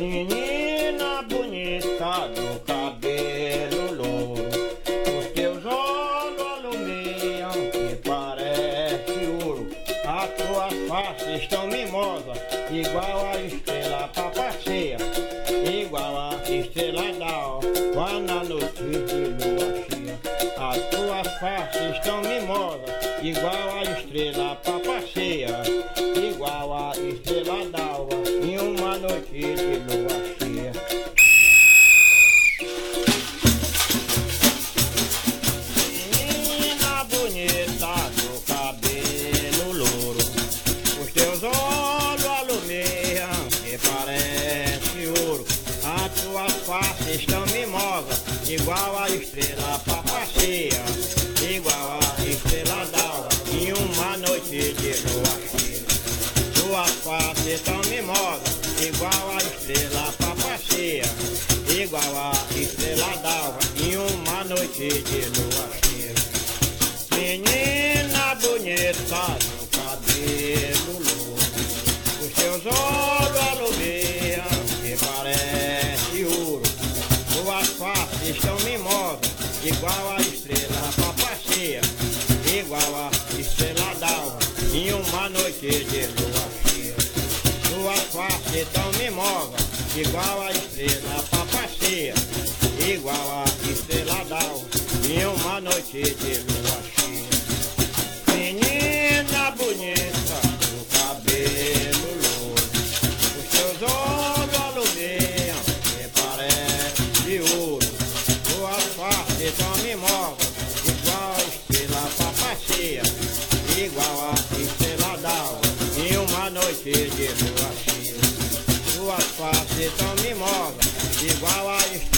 Menina bonita do cabelo louro, os teus olhos alumeiam que parece ouro. As tuas faces tão mimosas, igual a estrela papaceia, igual a estrela d'alva na noite de lua cheia. As tuas faces tão mimosas, igual a estrela papaceia, igual a estrela d'alva em uma noite de lua cheia. Menina bonita do cabelo louro, os teus olhos alumeiam que parece ouro. As tuas faces tão mimosas, igual a estrela papaceia, igual a estrela d'alva em uma noite de lua cheia. Tuas faces tão mimosas, igual a estrela papaceia, igual a estrela d'alva em uma noite de lua cheia. Menina bonita do cabelo louro, os teus olhos alumeiam que parece ouro. Tuas faces tão mimosas, igual a estrela papaceia, igual a estrela d'alva em uma noite de lua cheia. Tuas faces tão mimosas, igual a estrela papaceia, igual a estrela d'alva em uma noite de lua cheia. Menina bonita do cabelo louro, os teus olhos alumeiam que parece ouro. Tuas faces tão mimosas, igual a estrela papaceia, igual a estrela d'alva em uma noite de lua cheia. Tuas faces tão mimosas, igual a estrela